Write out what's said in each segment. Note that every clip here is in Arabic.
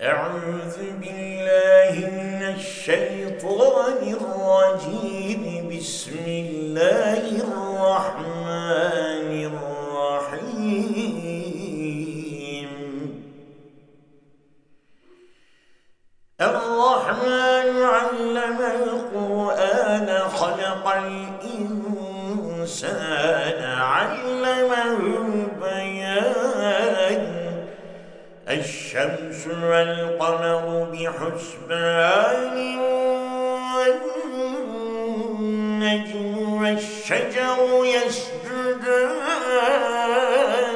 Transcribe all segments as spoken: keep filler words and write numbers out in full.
أعوذ بالله من الشيطان الرجيم. بسم الله الرحمن الرحيم. الرحمن علم القرآن خلق الإنسان علمه البيان. الشمس والقمر بحسبان والنجم والشجر يسجدان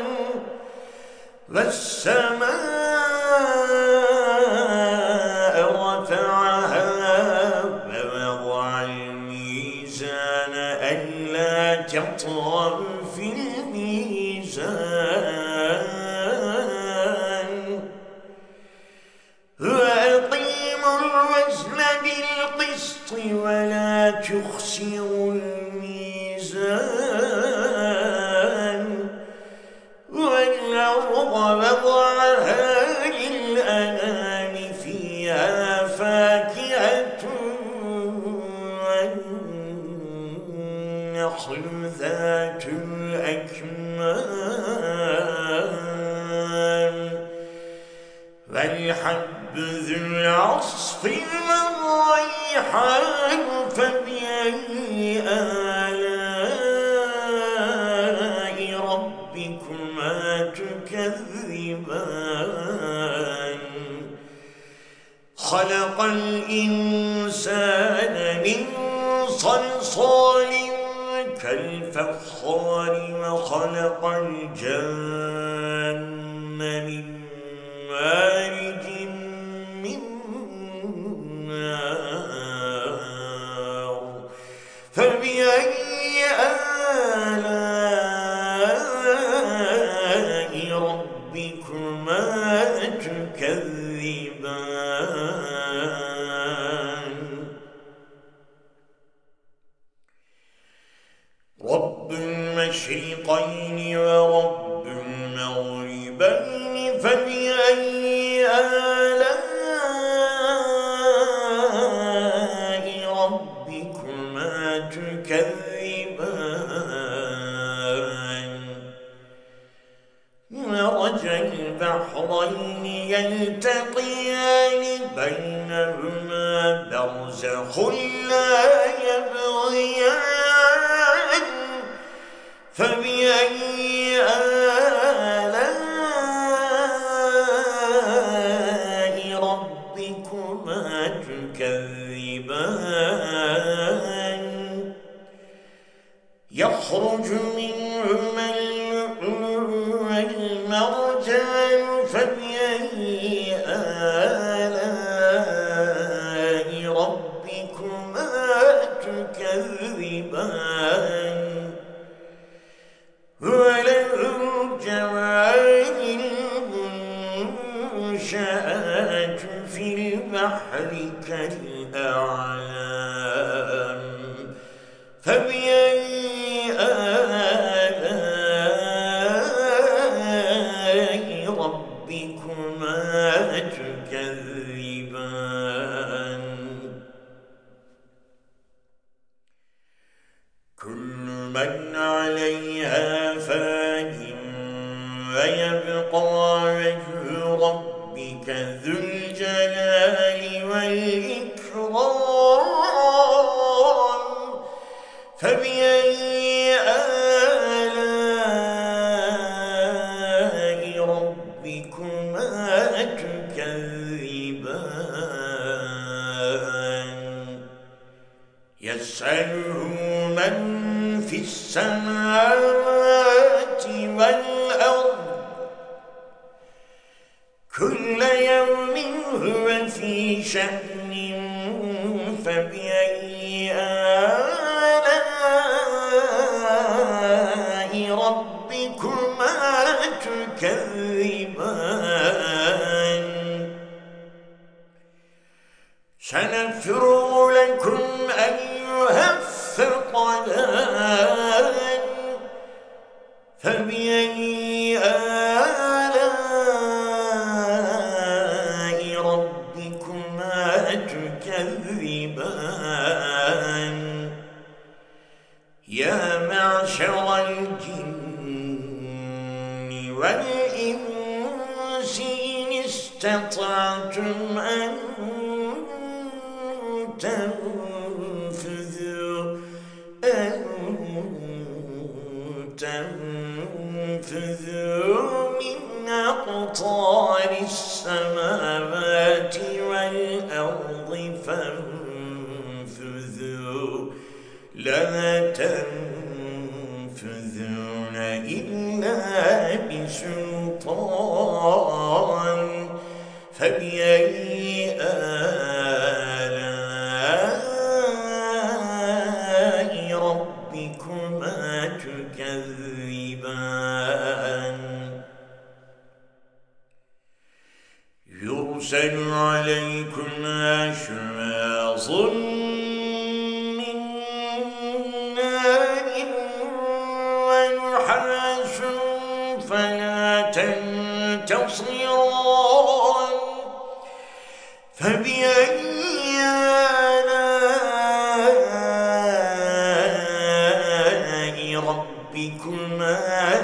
والسماء رفعها فوضع الميزان ألا تطغوا في الميزان وأقيموا الوزن بالقسط ولا تخسروا الميزان والأرض وضعها للأنام فيها فاكهة والنخل ذات الأكمام والحب ذو العصف والريحان. فبأي آلاء ربكما تكذبان؟ خلق الإنسان من صلصال كالفخار وخلق الجن من مارج من نار. فبأي آلاء ربكما تكذبان؟ رب المشرقين ورب المغربين. فبأي آلاء ربكما تكذبان؟ مرج البحرين يلتقيان بينهما برزخ لا يبغيان. فبأي آلاء ربكما تكذبان؟ يخرج منهما اللؤلؤ والمرجان. فبأي آلاء ربكما تكذبان؟ وله الجوار المنشآت في البحر كالأعلام. فبأي آلاء ربكما تكذبان؟ كل من عليها فان ويبقى وجه ربك ذو الجلال والإكرام. فبأي آلاء ربكما تكذبان؟ يسأله من في السماوات والأرض كل يوم هو في شأن. فبأي آلاء ربكما تكذبان؟ سنفرغ لكم أيها الثقلان. فبأي آلاء تكذبان يا معشر الجن والإنس إن استطعتم أن تنفذوا أن تنفذوا من أقطار السماوات والأرض فانفذوا لا تنفذون إلا بسلطان فبأي آلاء ربكما تكذبان يرسل عليكم أشواظ من نار ونحاس فلا تنتصران فبأي آلاء ربكما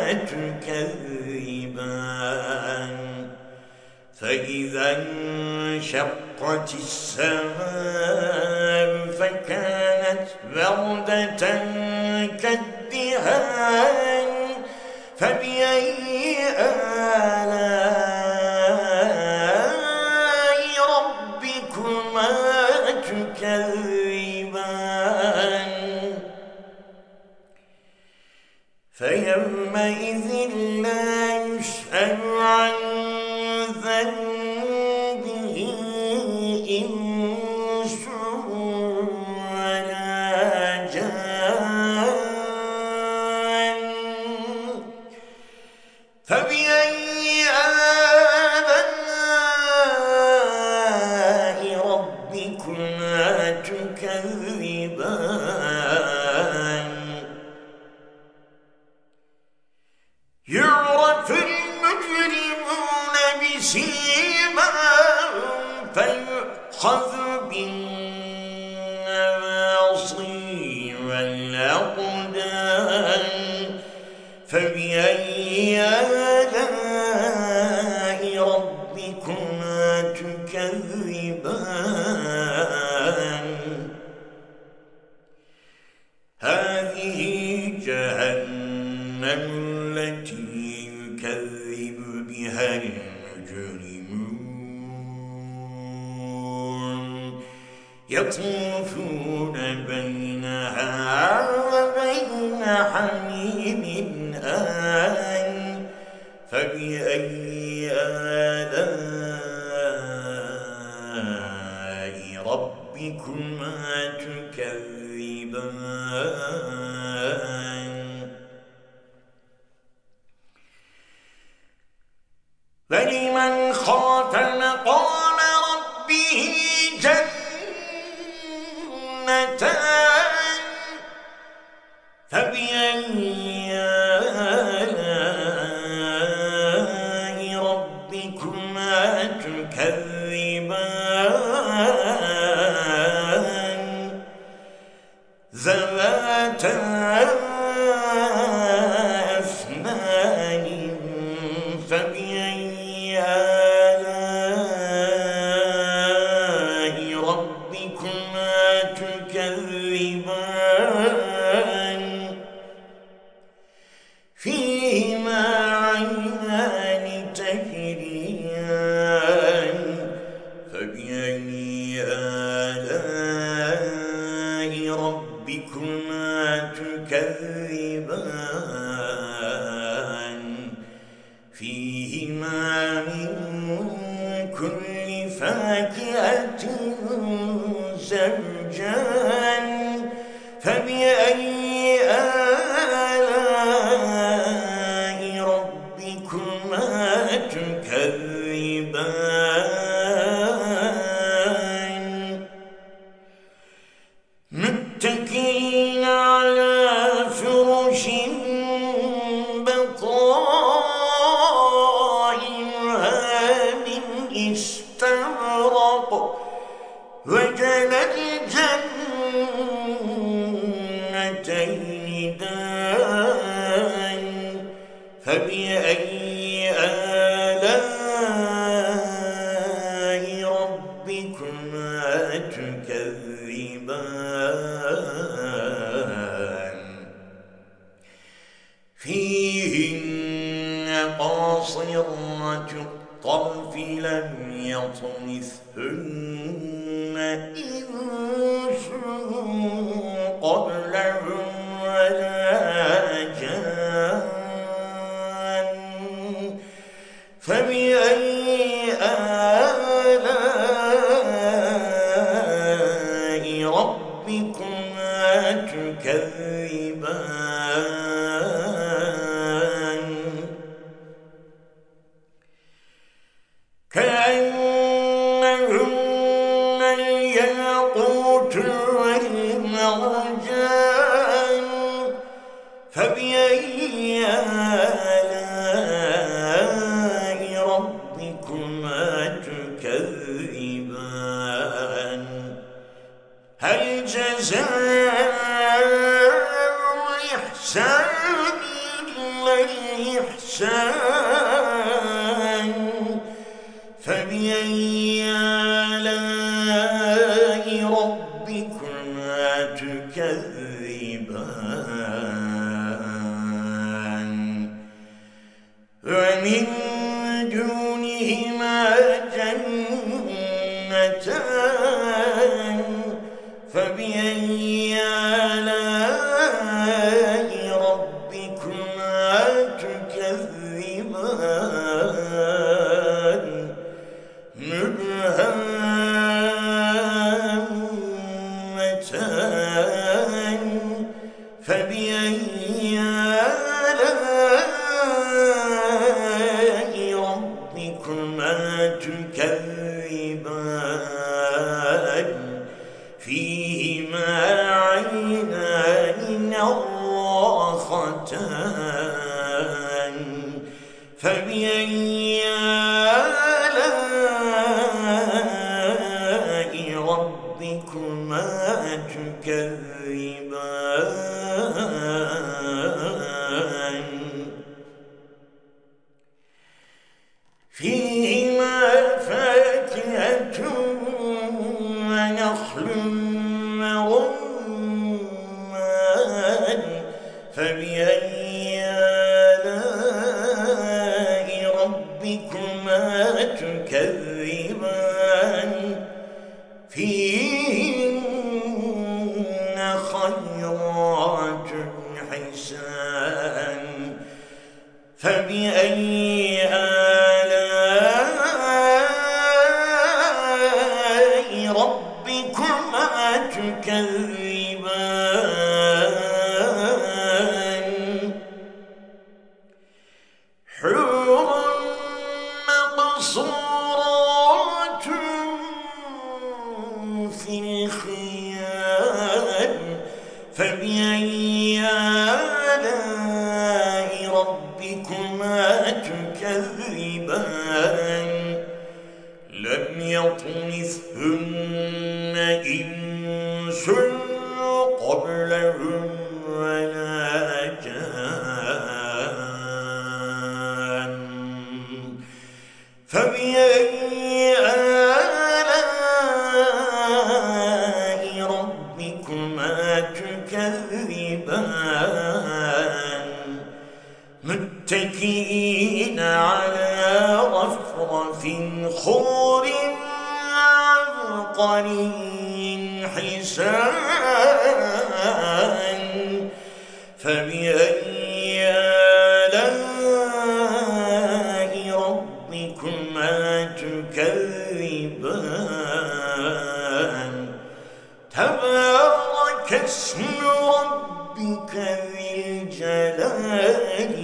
تكذبان فإذا انشقت السماء فكانت وردة كالدهان فبأي آلاء ربكما تكذبان فيومئذ لا يسأل عن ذنبه إنس ولا جان فبأي آلاء ربكما تكذبان يعرف المجرمون بسيماهم فيؤخذ بالنواصي والأقدام فبأي آلاء ربكما تكذبان هذه جهنم التي يكذب بها المجرمون يطوفون بينها وبين حميم آن فبأي آلاء ربكما تكذبان فلمن خاف مقام ربه جنتان فبأي آلاء ربكما تكذبان ذواتا أفنان فبأي آلاء ربكما تكذبان فيهما عينان تجريان فبأي آلاء ربكما تكذبان فيهما من كل فاكهة زوجان فبأي آلاء ربكما تكذبان متكئين على فرش بطائنها من استبرق وجنى الجنتين دان فبأي آلاء ربكما تكذبان فيهن قاصرات الطرف لم يطمثهن إنس قبلهم ولا جان فبأي آلاء ربكما تكذبان كأنهن الياقوت والمرجان فبأي آلاء ربكما تكذبان هل جزاء الإحسان إلا الإحسان فبأي آلاء ربكما تكذبان ومن دونهما جنتان فبأي آلاء ربكما تكذبان مدهامتان فبأي آلاء ربكما تكذبان فيهما عينان نضاختان فبأي آلاء ربكما تكذبان فيهما فاكهة ونخل ورمان فبأي آلاء ربكما تكذبان فيهن خيرات حسان فبأي آلاء ربكما تكذبان حور مقصورات في الخيام فبأي آلاء ربكما تكذبان لم يطمثهن إنس قبلهم ولا جان فبأي آلاء ربكما تكذبان متكئين على رفرف خضر عبقري حسان فبأي آلاء ربكما تكذبان تبارك اسم ربك ذي الجلال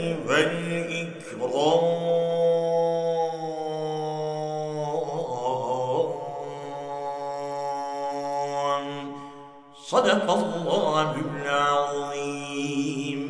والإكرام صدق الله العظيم.